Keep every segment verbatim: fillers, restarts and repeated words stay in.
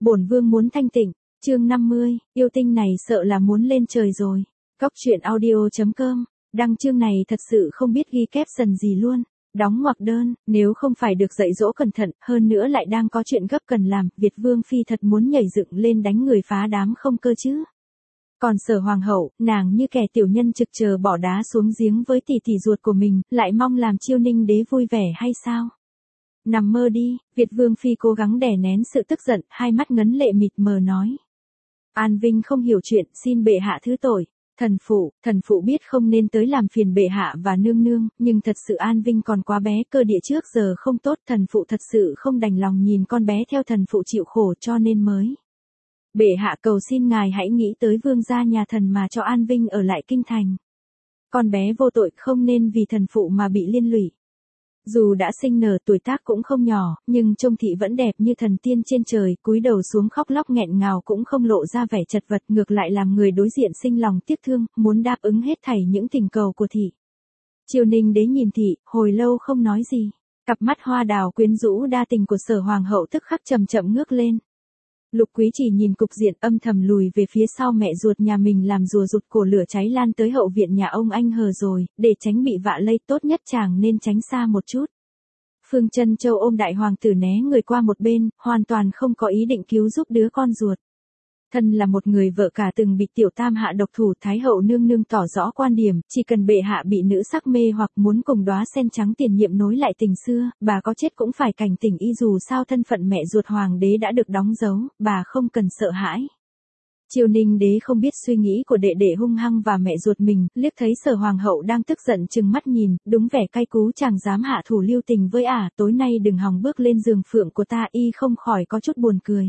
Bổn vương muốn thanh tịnh. Chương năm mươi, yêu tinh này sợ là muốn lên trời rồi. Cóc truyện audio chấm com, đăng chương này thật sự không biết ghi caption gì luôn. Đóng ngoặc đơn, nếu không phải được dạy dỗ cẩn thận, hơn nữa lại đang có chuyện gấp cần làm, Việt Vương Phi thật muốn nhảy dựng lên đánh người phá đám không cơ chứ. Còn Sở Hoàng hậu, nàng như kẻ tiểu nhân trực chờ bỏ đá xuống giếng với tỷ tỷ ruột của mình, lại mong làm Chiêu Ninh đế vui vẻ hay sao? Nằm mơ đi, Việt Vương Phi cố gắng đè nén sự tức giận, hai mắt ngấn lệ mịt mờ nói. An Vinh không hiểu chuyện, xin bệ hạ thứ tội. Thần phụ, thần phụ biết không nên tới làm phiền bệ hạ và nương nương, nhưng thật sự An Vinh còn quá bé, cơ địa trước giờ không tốt, thần phụ thật sự không đành lòng nhìn con bé theo thần phụ chịu khổ cho nên mới. Bệ hạ cầu xin ngài hãy nghĩ tới vương gia nhà thần mà cho An Vinh ở lại kinh thành. Con bé vô tội không nên vì thần phụ mà bị liên lụy. Dù đã sinh nở tuổi tác cũng không nhỏ, nhưng trông thị vẫn đẹp như thần tiên trên trời, cúi đầu xuống khóc lóc nghẹn ngào cũng không lộ ra vẻ chật vật, ngược lại làm người đối diện sinh lòng tiếc thương, muốn đáp ứng hết thảy những tình cầu của thị. Chiêu Ninh đế nhìn thị, hồi lâu không nói gì. Cặp mắt hoa đào quyến rũ đa tình của Sở Hoàng hậu tức khắc chậm chậm ngước lên. Lục Quý chỉ nhìn cục diện âm thầm lùi về phía sau mẹ ruột nhà mình làm rùa rụt cổ lửa cháy lan tới hậu viện nhà ông anh hờ rồi, để tránh bị vạ lây tốt nhất chàng nên tránh xa một chút. Phương Chân Châu ôm đại hoàng tử né người qua một bên, hoàn toàn không có ý định cứu giúp đứa con ruột. Thân là một người vợ cả từng bị tiểu tam hạ độc thủ, Thái hậu nương nương tỏ rõ quan điểm, chỉ cần bệ hạ bị nữ sắc mê hoặc muốn cùng đóa sen trắng tiền nhiệm nối lại tình xưa, bà có chết cũng phải cảnh tỉnh y, dù sao thân phận mẹ ruột hoàng đế đã được đóng dấu, bà không cần sợ hãi. Chiêu Ninh đế không biết suy nghĩ của đệ đệ hung hăng và mẹ ruột mình, liếc thấy Sở Hoàng hậu đang tức giận trừng mắt nhìn, đúng vẻ cay cú chàng dám hạ thủ lưu tình với ả, tối nay đừng hòng bước lên giường phượng của ta, y không khỏi có chút buồn cười.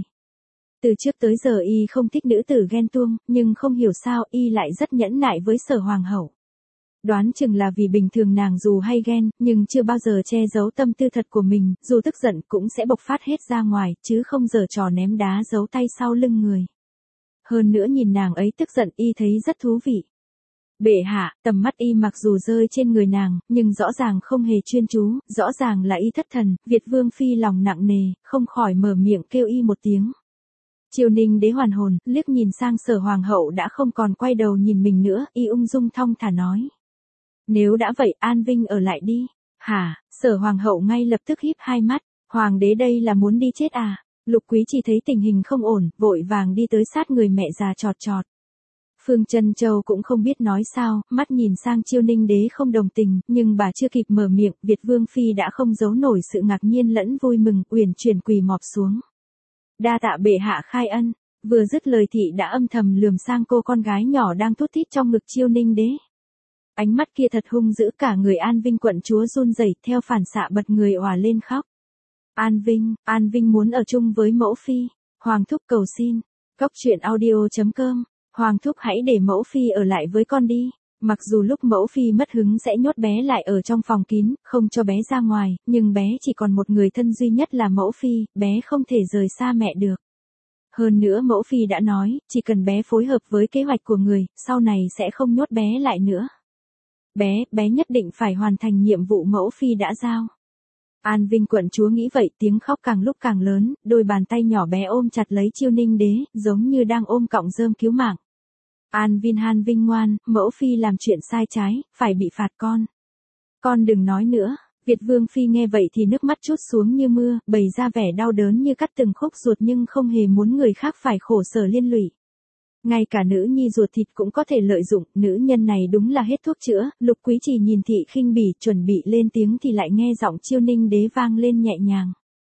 Từ trước tới giờ y không thích nữ tử ghen tuông, nhưng không hiểu sao y lại rất nhẫn nại với Sở Hoàng hậu. Đoán chừng là vì bình thường nàng dù hay ghen, nhưng chưa bao giờ che giấu tâm tư thật của mình, dù tức giận cũng sẽ bộc phát hết ra ngoài, chứ không giở trò ném đá giấu tay sau lưng người. Hơn nữa nhìn nàng ấy tức giận y thấy rất thú vị. Bệ hạ, tầm mắt y mặc dù rơi trên người nàng, nhưng rõ ràng không hề chuyên chú, rõ ràng là y thất thần, Việt Vương Phi lòng nặng nề, không khỏi mở miệng kêu y một tiếng. Chiêu Ninh đế hoàn hồn, liếc nhìn sang Sở Hoàng hậu đã không còn quay đầu nhìn mình nữa, y ung dung thong thả nói. Nếu đã vậy An Vinh ở lại đi. Hả, Sở Hoàng hậu ngay lập tức híp hai mắt, Hoàng đế đây là muốn đi chết à? Lục Quý chỉ thấy tình hình không ổn, vội vàng đi tới sát người mẹ già chọt chọt. Phương Chân Châu cũng không biết nói sao, mắt nhìn sang Chiêu Ninh đế không đồng tình, nhưng bà chưa kịp mở miệng, Việt Vương Phi đã không giấu nổi sự ngạc nhiên lẫn vui mừng, uyển chuyển quỳ mọp xuống. Đa tạ bệ hạ khai ân. Vừa dứt lời thị đã âm thầm lườm sang cô con gái nhỏ đang thút thít trong ngực Chiêu Ninh đế. Ánh mắt kia thật hung dữ, cả người An Vinh quận chúa run rẩy, theo phản xạ bật người òa lên khóc. An Vinh, An Vinh muốn ở chung với mẫu phi. Hoàng thúc cầu xin. Cóc truyện audio chấm com. Hoàng thúc hãy để mẫu phi ở lại với con đi. Mặc dù lúc mẫu phi mất hứng sẽ nhốt bé lại ở trong phòng kín, không cho bé ra ngoài, nhưng bé chỉ còn một người thân duy nhất là mẫu phi, bé không thể rời xa mẹ được. Hơn nữa mẫu phi đã nói, chỉ cần bé phối hợp với kế hoạch của người, sau này sẽ không nhốt bé lại nữa. Bé, bé nhất định phải hoàn thành nhiệm vụ mẫu phi đã giao. An Vinh quận chúa nghĩ vậy, tiếng khóc càng lúc càng lớn, đôi bàn tay nhỏ bé ôm chặt lấy Chiêu Ninh đế, giống như đang ôm cọng rơm cứu mạng. An Vinh An Vinh ngoan, mẫu phi làm chuyện sai trái, phải bị phạt con. Con đừng nói nữa. Việt Vương Phi nghe vậy thì nước mắt trút xuống như mưa, bày ra vẻ đau đớn như cắt từng khúc ruột nhưng không hề muốn người khác phải khổ sở liên lụy. Ngay cả nữ nhi ruột thịt cũng có thể lợi dụng, nữ nhân này đúng là hết thuốc chữa. Lục Quý chỉ nhìn thị khinh bỉ, chuẩn bị lên tiếng thì lại nghe giọng Chiêu Ninh đế vang lên nhẹ nhàng.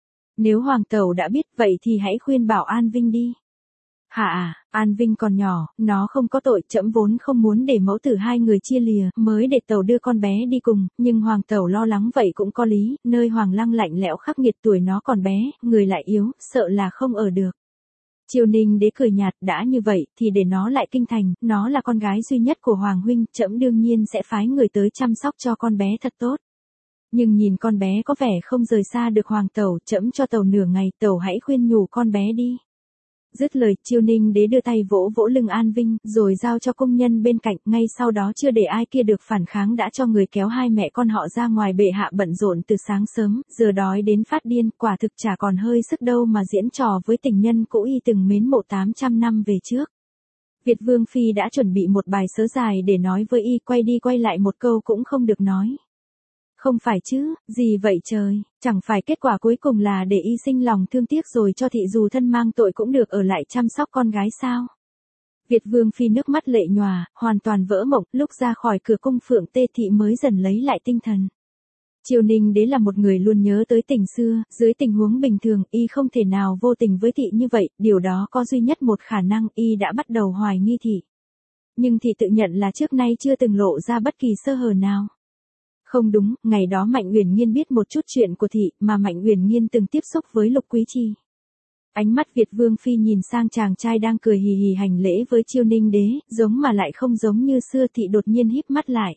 Nếu hoàng tẩu đã biết vậy thì hãy khuyên bảo An Vinh đi. Hả à, An Vinh còn nhỏ, nó không có tội, trẫm vốn không muốn để mẫu tử hai người chia lìa, mới để tẩu đưa con bé đi cùng, nhưng hoàng tẩu lo lắng vậy cũng có lý, nơi hoàng lăng lạnh lẽo khắc nghiệt, tuổi nó còn bé, người lại yếu, sợ là không ở được. Chiêu Ninh đế cười nhạt, đã như vậy thì để nó lại kinh thành, nó là con gái duy nhất của hoàng huynh, trẫm đương nhiên sẽ phái người tới chăm sóc cho con bé thật tốt. Nhưng nhìn con bé có vẻ không rời xa được hoàng tẩu, trẫm cho tẩu nửa ngày, tẩu hãy khuyên nhủ con bé đi. Dứt lời, Chiêu Ninh Đế đưa tay vỗ vỗ lưng An Vinh, rồi giao cho công nhân bên cạnh, ngay sau đó chưa để ai kia được phản kháng đã cho người kéo hai mẹ con họ ra ngoài. Bệ hạ bận rộn từ sáng sớm, giờ đói đến phát điên, quả thực chả còn hơi sức đâu mà diễn trò với tình nhân cũ y từng mến mộ tám trăm năm về trước. Việt Vương Phi đã chuẩn bị một bài sớ dài để nói với y, quay đi quay lại một câu cũng không được nói. Không phải chứ, gì vậy trời, chẳng phải kết quả cuối cùng là để y sinh lòng thương tiếc rồi cho thị dù thân mang tội cũng được ở lại chăm sóc con gái sao? Việt Vương Phi nước mắt lệ nhòa, hoàn toàn vỡ mộng, lúc ra khỏi cửa cung Phượng Tê Thị mới dần lấy lại tinh thần. Chiêu Ninh Đế là một người luôn nhớ tới tình xưa, dưới tình huống bình thường, y không thể nào vô tình với thị như vậy, điều đó có duy nhất một khả năng, y đã bắt đầu hoài nghi thị. Nhưng thị tự nhận là trước nay chưa từng lộ ra bất kỳ sơ hở nào. Không đúng, ngày đó Mạnh Uyển Nhiên biết một chút chuyện của thị, mà Mạnh Uyển Nhiên từng tiếp xúc với Lục Quý Trì. Ánh mắt Việt Vương Phi nhìn sang chàng trai đang cười hì hì hành lễ với Chiêu Ninh Đế, giống mà lại không giống như xưa. Thị đột nhiên híp mắt lại.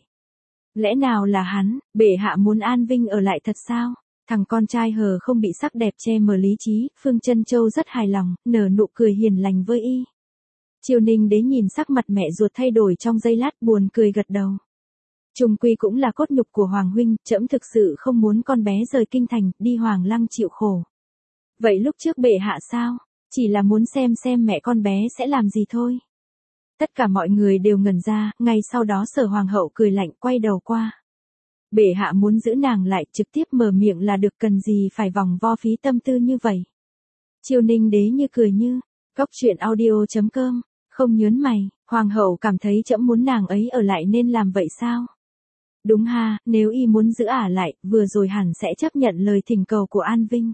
Lẽ nào là hắn, bệ hạ muốn An Vinh ở lại thật sao? Thằng con trai hờ không bị sắc đẹp che mờ lý trí, Phương Chân Châu rất hài lòng, nở nụ cười hiền lành với y. Chiêu Ninh Đế nhìn sắc mặt mẹ ruột thay đổi trong giây lát, buồn cười gật đầu. Trung quy cũng là cốt nhục của Hoàng huynh, trẫm thực sự không muốn con bé rời kinh thành, đi Hoàng lăng chịu khổ. Vậy lúc trước bệ hạ sao? Chỉ là muốn xem xem mẹ con bé sẽ làm gì thôi. Tất cả mọi người đều ngẩn ra, ngay sau đó Sở Hoàng hậu cười lạnh quay đầu qua. Bệ hạ muốn giữ nàng lại, trực tiếp mở miệng là được, cần gì phải vòng vo phí tâm tư như vậy. Chiêu Ninh Đế như cười như, cóc truyện audio chấm com, không nhớn mày, Hoàng hậu cảm thấy trẫm muốn nàng ấy ở lại nên làm vậy sao? Đúng ha, nếu y muốn giữ ả lại, vừa rồi hẳn sẽ chấp nhận lời thỉnh cầu của An Vinh.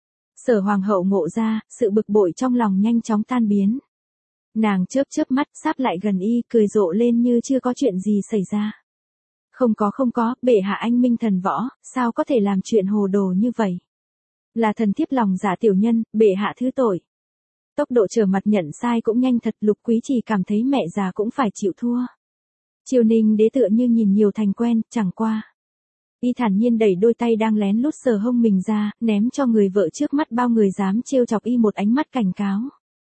Sở Hoàng hậu ngộ ra, sự bực bội trong lòng nhanh chóng tan biến. Nàng chớp chớp mắt, sáp lại gần y, cười rộ lên như chưa có chuyện gì xảy ra. Không có không có, bệ hạ anh minh thần võ, sao có thể làm chuyện hồ đồ như vậy? Là thần thiếp lòng dạ tiểu nhân, bệ hạ thứ tội. Tốc độ trở mặt nhận sai cũng nhanh thật. Lục Quý Trì cảm thấy mẹ già cũng phải chịu thua. Chiêu Ninh Đế tựa như nhìn nhiều thành quen, chẳng qua. Y thản nhiên đẩy đôi tay đang lén lút sờ hông mình ra, ném cho người vợ trước mắt bao người dám trêu chọc y một ánh mắt cảnh cáo.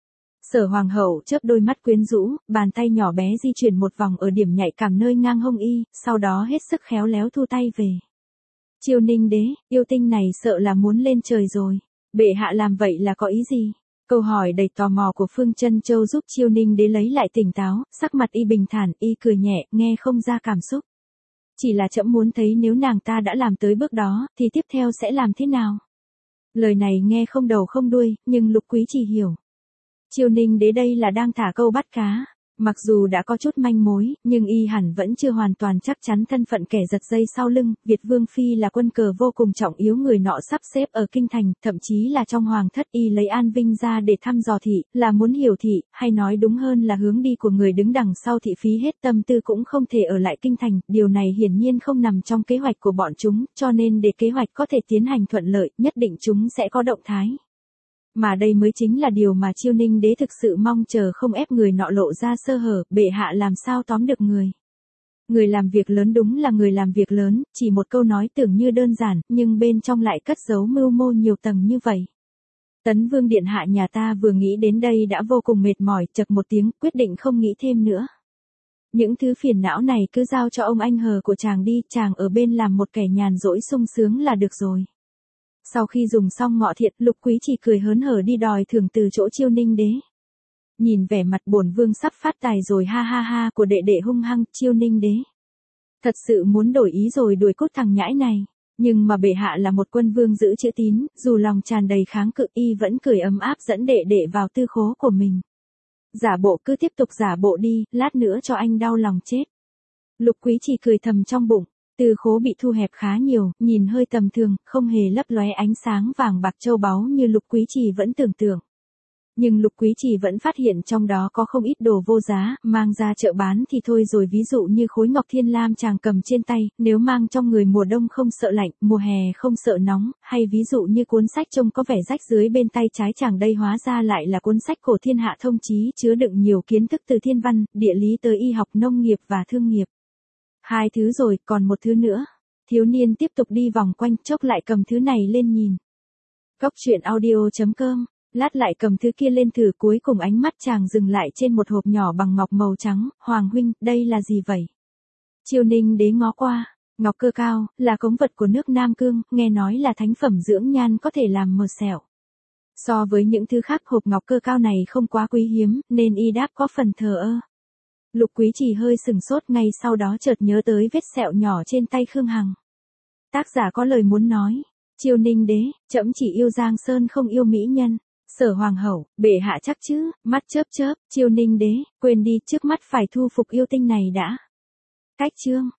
Sở Hoàng hậu chớp đôi mắt quyến rũ, bàn tay nhỏ bé di chuyển một vòng ở điểm nhạy cảm nơi ngang hông y, sau đó hết sức khéo léo thu tay về. Chiêu Ninh Đế, yêu tinh này sợ là muốn lên trời rồi. Bệ hạ làm vậy là có ý gì? Câu hỏi đầy tò mò của Phương Chân Châu giúp Chiêu Ninh Đế lấy lại tỉnh táo, sắc mặt y bình thản, y cười nhẹ, nghe không ra cảm xúc. Chỉ là trẫm muốn thấy nếu nàng ta đã làm tới bước đó, thì tiếp theo sẽ làm thế nào? Lời này nghe không đầu không đuôi, nhưng Lục Quý Trì hiểu. Chiêu Ninh Đế đây là đang thả câu bắt cá. Mặc dù đã có chút manh mối, nhưng y hẳn vẫn chưa hoàn toàn chắc chắn thân phận kẻ giật dây sau lưng. Việt Vương Phi là quân cờ vô cùng trọng yếu người nọ sắp xếp ở kinh thành, thậm chí là trong hoàng thất. Y lấy An Vinh ra để thăm dò thị, là muốn hiểu thị, hay nói đúng hơn là hướng đi của người đứng đằng sau thị. Phí hết tâm tư cũng không thể ở lại kinh thành, điều này hiển nhiên không nằm trong kế hoạch của bọn chúng, cho nên để kế hoạch có thể tiến hành thuận lợi, nhất định chúng sẽ có động thái. Mà đây mới chính là điều mà Chiêu Ninh Đế thực sự mong chờ, không ép người nọ lộ ra sơ hở, bệ hạ làm sao tóm được người. Người làm việc lớn đúng là người làm việc lớn, chỉ một câu nói tưởng như đơn giản, nhưng bên trong lại cất giấu mưu mô nhiều tầng như vậy. Tấn Vương điện hạ nhà ta vừa nghĩ đến đây đã vô cùng mệt mỏi, chậc một tiếng, quyết định không nghĩ thêm nữa. Những thứ phiền não này cứ giao cho ông anh hờ của chàng đi, chàng ở bên làm một kẻ nhàn rỗi sung sướng là được rồi. Sau khi dùng xong ngọ thiện, Lục Quý Trì cười hớn hở đi đòi thưởng từ chỗ Chiêu Ninh Đế. Nhìn vẻ mặt bổn vương sắp phát tài rồi ha ha ha của đệ đệ hung hăng, Chiêu Ninh Đế thật sự muốn đổi ý rồi đuổi cút thằng nhãi này. Nhưng mà bệ hạ là một quân vương giữ chữ tín, dù lòng tràn đầy kháng cự y vẫn cười ấm áp dẫn đệ đệ vào tư khố của mình. Giả bộ cứ tiếp tục giả bộ đi, lát nữa cho anh đau lòng chết. Lục Quý Trì cười thầm trong bụng. Tư khố bị thu hẹp khá nhiều, nhìn hơi tầm thường, không hề lấp lóe ánh sáng vàng bạc châu báu như Lục Quý Trì vẫn tưởng tượng. Nhưng Lục Quý Trì vẫn phát hiện trong đó có không ít đồ vô giá, mang ra chợ bán thì thôi rồi, ví dụ như khối ngọc thiên lam chàng cầm trên tay, nếu mang trong người mùa đông không sợ lạnh, mùa hè không sợ nóng, hay ví dụ như cuốn sách trông có vẻ rách dưới bên tay trái chàng đây hóa ra lại là cuốn sách cổ thiên hạ thông chí chứa đựng nhiều kiến thức từ thiên văn, địa lý tới y học, nông nghiệp và thương nghiệp. Hai thứ rồi, còn một thứ nữa. Thiếu niên tiếp tục đi vòng quanh, chốc lại cầm thứ này lên nhìn. Cóc truyện audio chấm com Lát lại cầm thứ kia lên thử, cuối cùng ánh mắt chàng dừng lại trên một hộp nhỏ bằng ngọc màu trắng. Hoàng huynh, đây là gì vậy? Chiêu Ninh đế ngó qua. Ngọc cơ cao, là cống vật của nước Nam Cương, nghe nói là thánh phẩm dưỡng nhan, có thể làm mờ sẹo. So với những thứ khác, hộp ngọc cơ cao này không quá quý hiếm, nên y đáp có phần thờ ơ. Lục Quý Trì hơi sừng sốt, ngay sau đó chợt nhớ tới vết sẹo nhỏ trên tay Khương Hằng. Tác giả có lời muốn nói. Chiêu Ninh đế, trẫm chỉ yêu Giang Sơn không yêu mỹ nhân. Sở hoàng hậu, bệ hạ chắc chứ? Mắt chớp chớp. Chiêu Ninh đế, quên đi, trước mắt phải thu phục yêu tinh này đã. Cách chương.